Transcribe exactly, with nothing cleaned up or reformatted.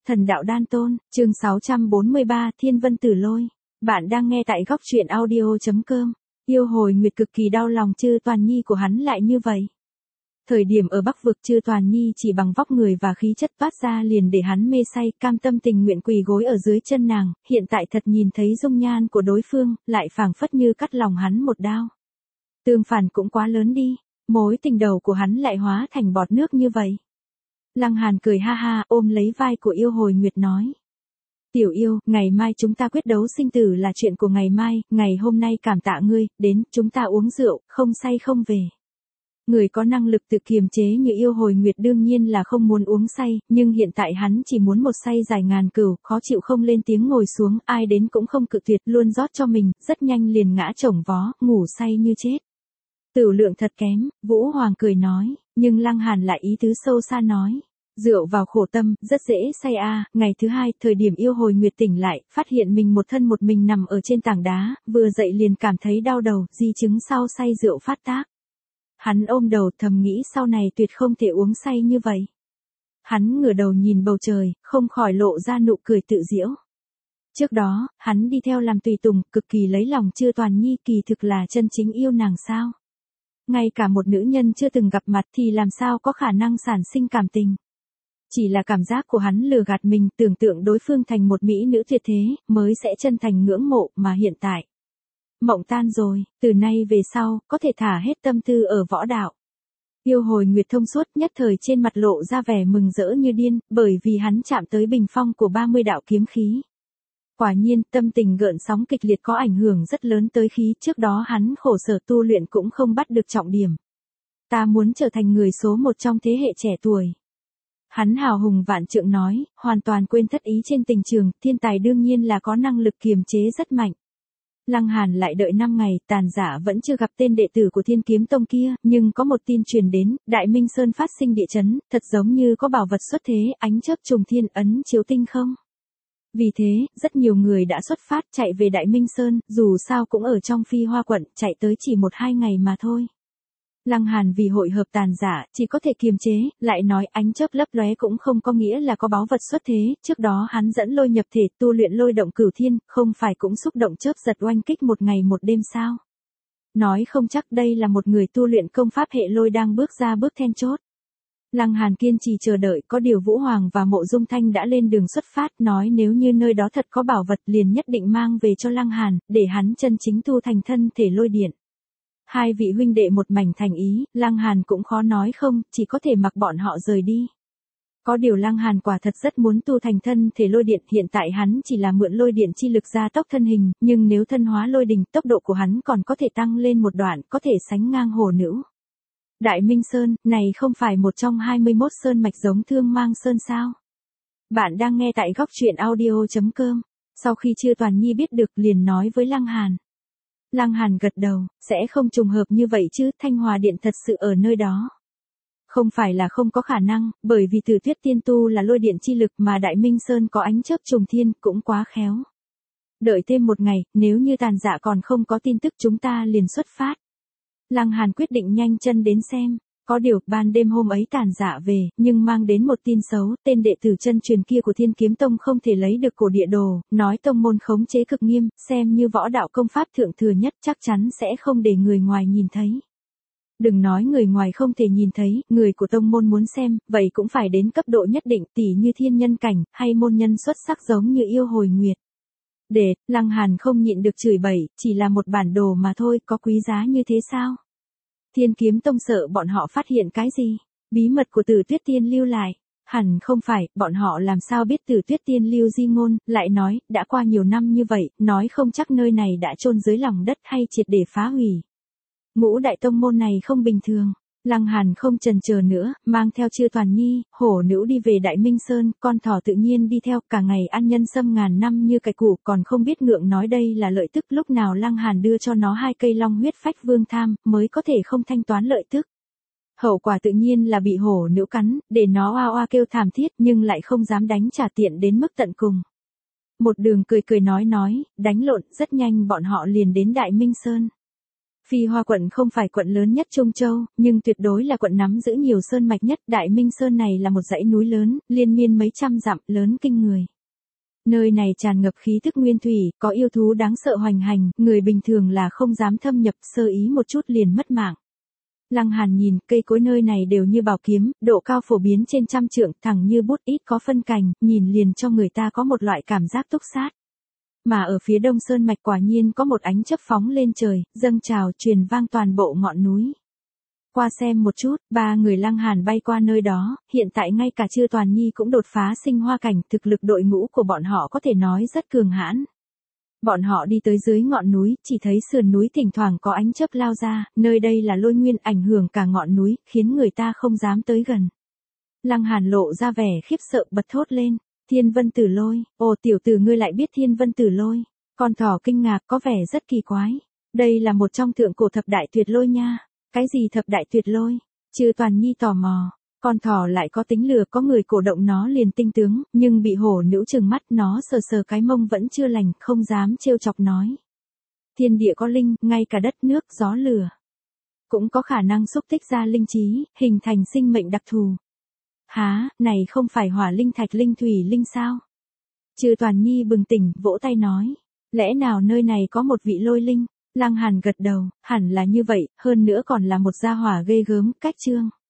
Thần đạo đan tôn, chương sáu trăm bốn mươi ba, Thiên Vân Tử Lôi. Bạn đang nghe tại góc truyện audio chấm com. Yêu Hồi Nguyệt cực kỳ đau lòng Chư Toàn Nhi của hắn lại như vậy. Thời điểm ở Bắc vực Chư Toàn Nhi chỉ bằng vóc người và khí chất toát ra liền để hắn mê say, cam tâm tình nguyện quỳ gối ở dưới chân nàng, hiện tại thật nhìn thấy dung nhan của đối phương, lại phảng phất như cắt lòng hắn một đao. Tương phản cũng quá lớn đi, mối tình đầu của hắn lại hóa thành bọt nước như vậy. Lăng Hàn cười ha ha, ôm lấy vai của Yêu Hồi Nguyệt nói. Tiểu yêu, ngày mai chúng ta quyết đấu sinh tử là chuyện của ngày mai, ngày hôm nay cảm tạ ngươi, đến, chúng ta uống rượu, không say không về. Người có năng lực tự kiềm chế như Yêu Hồi Nguyệt đương nhiên là không muốn uống say, nhưng hiện tại hắn chỉ muốn một say dài ngàn cửu, khó chịu không lên tiếng ngồi xuống, ai đến cũng không cự tuyệt, luôn rót cho mình, rất nhanh liền ngã chồng vó, ngủ say như chết. Tửu lượng thật kém, Vũ Hoàng cười nói, nhưng Lăng Hàn lại ý tứ sâu xa nói. Rượu vào khổ tâm, rất dễ say a. À. Ngày thứ hai, thời điểm Yêu Hồi Nguyệt tỉnh lại, phát hiện mình một thân một mình nằm ở trên tảng đá, vừa dậy liền cảm thấy đau đầu, di chứng sau say rượu phát tác. Hắn ôm đầu thầm nghĩ sau này tuyệt không thể uống say như vậy. Hắn ngửa đầu nhìn bầu trời, không khỏi lộ ra nụ cười tự giễu. Trước đó, hắn đi theo làm tùy tùng, cực kỳ lấy lòng Chư Toàn Nhi, kỳ thực là chân chính yêu nàng sao. Ngay cả một nữ nhân chưa từng gặp mặt thì làm sao có khả năng sản sinh cảm tình. Chỉ là cảm giác của hắn lừa gạt mình, tưởng tượng đối phương thành một mỹ nữ tuyệt thế, mới sẽ chân thành ngưỡng mộ, mà hiện tại. Mộng tan rồi, từ nay về sau, có thể thả hết tâm tư ở võ đạo. Yêu Hồi Nguyệt thông suốt nhất thời trên mặt lộ ra vẻ mừng rỡ như điên, bởi vì hắn chạm tới bình phong của ba mươi đạo kiếm khí. Quả nhiên, tâm tình gợn sóng kịch liệt có ảnh hưởng rất lớn tới khí, trước đó hắn khổ sở tu luyện cũng không bắt được trọng điểm. Ta muốn trở thành người số một trong thế hệ trẻ tuổi. Hắn hào hùng vạn trượng nói, hoàn toàn quên thất ý trên tình trường, thiên tài đương nhiên là có năng lực kiềm chế rất mạnh. Lăng Hàn lại đợi năm ngày, Tàn Giả vẫn chưa gặp tên đệ tử của Thiên Kiếm Tông kia, nhưng có một tin truyền đến, Đại Minh Sơn phát sinh địa chấn, thật giống như có bảo vật xuất thế, ánh chớp trùng thiên ấn chiếu tinh không. Vì thế, rất nhiều người đã xuất phát chạy về Đại Minh Sơn, dù sao cũng ở trong Phi Hoa quận, chạy tới chỉ một hai ngày mà thôi. Lăng Hàn vì hội hợp Tàn Giả, chỉ có thể kiềm chế, lại nói ánh chớp lấp lóe cũng không có nghĩa là có báu vật xuất thế, trước đó hắn dẫn lôi nhập thể tu luyện lôi động cửu thiên, không phải cũng xúc động chớp giật oanh kích một ngày một đêm sao. Nói không chắc đây là một người tu luyện công pháp hệ lôi đang bước ra bước then chốt. Lăng Hàn kiên trì chờ đợi, có điều Vũ Hoàng và Mộ Dung Thanh đã lên đường xuất phát, nói nếu như nơi đó thật có bảo vật liền nhất định mang về cho Lăng Hàn, để hắn chân chính tu thành thân thể lôi điện. Hai vị huynh đệ một mảnh thành ý, Lăng Hàn cũng khó nói không, chỉ có thể mặc bọn họ rời đi. Có điều Lăng Hàn quả thật rất muốn tu thành thân thể lôi điện, hiện tại hắn chỉ là mượn lôi điện chi lực gia tốc thân hình, nhưng nếu thân hóa lôi đình, tốc độ của hắn còn có thể tăng lên một đoạn, có thể sánh ngang Hồ Nữ. Đại Minh Sơn, này không phải một trong hai mươi mốt sơn mạch giống Thương Mang Sơn sao? Bạn đang nghe tại góc truyện audio chấm com. Sau khi Chư Toàn Nhi biết được liền nói với Lăng Hàn. Lăng Hàn gật đầu, sẽ không trùng hợp như vậy chứ, Thanh Hòa Điện thật sự ở nơi đó. Không phải là không có khả năng, bởi vì Tử Tuyết Tiên tu là lôi điện chi lực mà Đại Minh Sơn có ánh chớp trùng thiên, cũng quá khéo. Đợi thêm một ngày, nếu như Tàn Dạ còn không có tin tức chúng ta liền xuất phát. Lăng Hàn quyết định nhanh chân đến xem. Có điều, ban đêm hôm ấy Tàn Dạ về, nhưng mang đến một tin xấu, tên đệ tử chân truyền kia của Thiên Kiếm Tông không thể lấy được cổ địa đồ, nói tông môn khống chế cực nghiêm, xem như võ đạo công pháp thượng thừa nhất chắc chắn sẽ không để người ngoài nhìn thấy. Đừng nói người ngoài không thể nhìn thấy, người của tông môn muốn xem, vậy cũng phải đến cấp độ nhất định, tỉ như thiên nhân cảnh, hay môn nhân xuất sắc giống như Yêu Hồi Nguyệt. Để, Lăng Hàn không nhịn được chửi bậy, chỉ là một bản đồ mà thôi, có quý giá như thế sao? Thiên Kiếm Tông sợ bọn họ phát hiện cái gì? Bí mật của Tử Tuyết Tiên lưu lại. Hẳn không phải, bọn họ làm sao biết Tử Tuyết Tiên lưu di ngôn, lại nói, đã qua nhiều năm như vậy, nói không chắc nơi này đã chôn dưới lòng đất hay triệt để phá hủy. Ngũ đại tông môn này không bình thường. Lăng Hàn không chần chờ nữa, mang theo Chư Toàn Nhi, Hổ Nữ đi về Đại Minh Sơn, con thỏ tự nhiên đi theo, cả ngày ăn nhân sâm ngàn năm như cải củ, còn không biết ngượng nói đây là lợi tức, lúc nào Lăng Hàn đưa cho nó hai cây long huyết phách vương tham, mới có thể không thanh toán lợi tức. Hậu quả tự nhiên là bị Hổ Nữ cắn, để nó oa oa kêu thảm thiết, nhưng lại không dám đánh trả tiện đến mức tận cùng. Một đường cười cười nói nói, đánh lộn, rất nhanh bọn họ liền đến Đại Minh Sơn. Phi Hoa quận không phải quận lớn nhất Trung Châu, nhưng tuyệt đối là quận nắm giữ nhiều sơn mạch nhất. Đại Minh Sơn này là một dãy núi lớn, liên miên mấy trăm dặm, lớn kinh người. Nơi này tràn ngập khí thức nguyên thủy, có yêu thú đáng sợ hoành hành, người bình thường là không dám thâm nhập, sơ ý một chút liền mất mạng. Lăng Hàn nhìn, cây cối nơi này đều như bảo kiếm, độ cao phổ biến trên trăm trượng, thẳng như bút, ít có phân cành, nhìn liền cho người ta có một loại cảm giác túc sát. Mà ở phía đông sơn mạch quả nhiên có một ánh chớp phóng lên trời, dâng trào truyền vang toàn bộ ngọn núi. Qua xem một chút, ba người Lăng Hàn bay qua nơi đó, hiện tại ngay cả Chư Toàn Nhi cũng đột phá sinh hoa cảnh, thực lực đội ngũ của bọn họ có thể nói rất cường hãn. Bọn họ đi tới dưới ngọn núi, chỉ thấy sườn núi thỉnh thoảng có ánh chớp lao ra, nơi đây là lôi nguyên ảnh hưởng cả ngọn núi, khiến người ta không dám tới gần. Lăng Hàn lộ ra vẻ khiếp sợ bật thốt lên, Thiên Vân Tử Lôi, ồ tiểu tử ngươi lại biết Thiên Vân Tử Lôi, con thỏ kinh ngạc có vẻ rất kỳ quái, đây là một trong thượng cổ thập đại tuyệt lôi nha, cái gì thập đại tuyệt lôi, Chư Toàn Nhi tò mò. Con thỏ lại có tính lừa, có người cổ động nó liền tinh tướng, nhưng bị hổ nữ trừng mắt, nó sờ sờ cái mông vẫn chưa lành, không dám trêu chọc nói. Thiên địa có linh, ngay cả đất nước, gió lửa cũng có khả năng xúc tích ra linh trí, hình thành sinh mệnh đặc thù. Há, này không phải hỏa linh thạch linh thủy linh sao? Chư Toàn Nhi bừng tỉnh, vỗ tay nói, lẽ nào nơi này có một vị lôi linh? Lăng Hàn gật đầu, hẳn là như vậy, hơn nữa còn là một gia hỏa ghê gớm, cách trương.